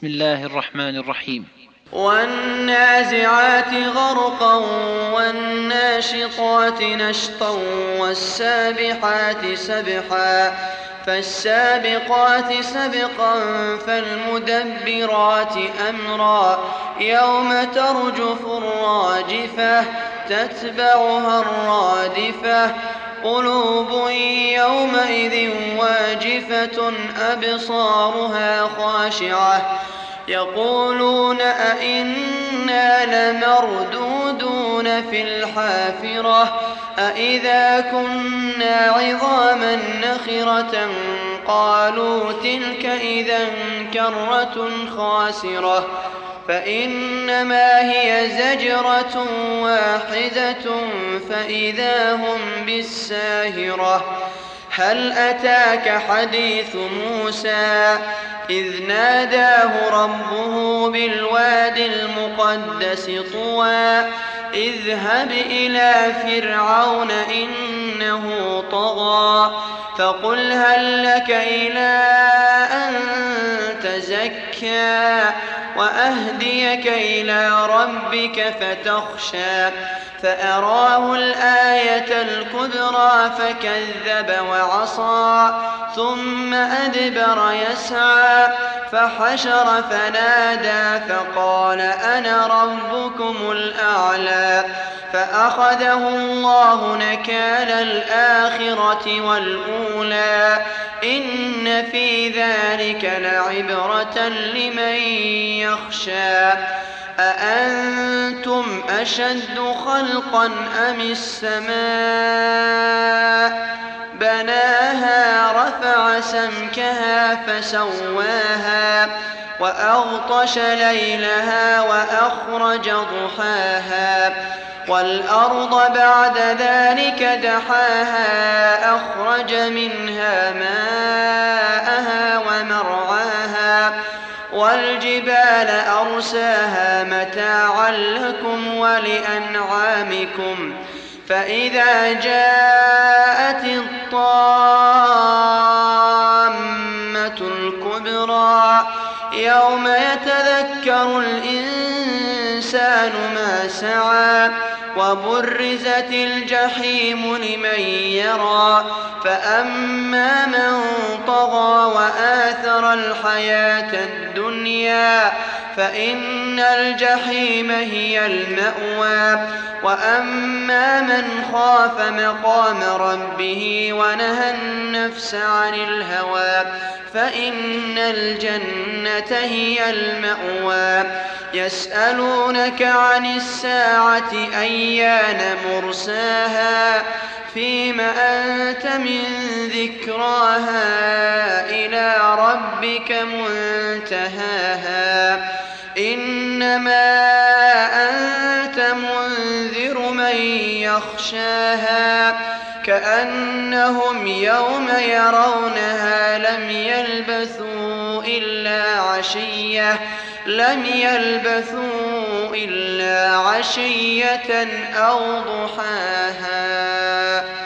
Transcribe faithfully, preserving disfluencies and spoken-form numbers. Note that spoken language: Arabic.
بسم الله الرحمن الرحيم. والنازعات غرقا والناشطات نشطا والسابحات سبحا فالسابقات سبقا فالمدبرات أمرا يوم ترجف الراجفة تتبعها الرادفة قلوب يومئذ واجفة أبصارها خاشعة يقولون أئنا لمردودون في الحافرة أئذا كنا عظاما نخرة قالوا تلك إذا كرة خاسرة فإنما هي زجرة واحدة فإذا هم بالساهرة هل أتاك حديث موسى إذ ناداه ربه بالواد المقدس طوى اذهب إلى فرعون إنه طغى فقل هل لك إلى أن تزكى وأهديك إلى ربك فتخشى فأراه الآية الكبرى فكذب وعصى ثم أدبر يسعى فحشر فنادى فقال أنا ربكم الأعلى فأخذه الله نكال الآخرة والأولى إن في ذلك لعبرة لمن يخشى أأنتم أشد خلقا أم السماء بناها رفع سمكها فسواها وأغطش ليلها وأخرج ضحاها والأرض بعد ذلك دحاها أخرج منها ماءها ومرعاها والجبال أرساها متاعا لكم ولأنعامكم فإذا جاءت الطامة الكبرى يوم يتذكر الإنسان ما سعى وبرزت الجحيم لمن يرى فأما من طغى وآثر الحياة الدنيا فإن الجحيم هي المأوى وأما من خاف مقام ربه ونهى النفس عن الهوى فإن الجنة هي المأوى يسألونك عن الساعة أيان مرساها فيم أنت من ذكراها إلى ربك منتهاها إنما أنت منذر من يخشاها كأنهم يوم يرونها لم يلبثوا إلا عشية لم يلبثوا إلا عشية أو ضحاها.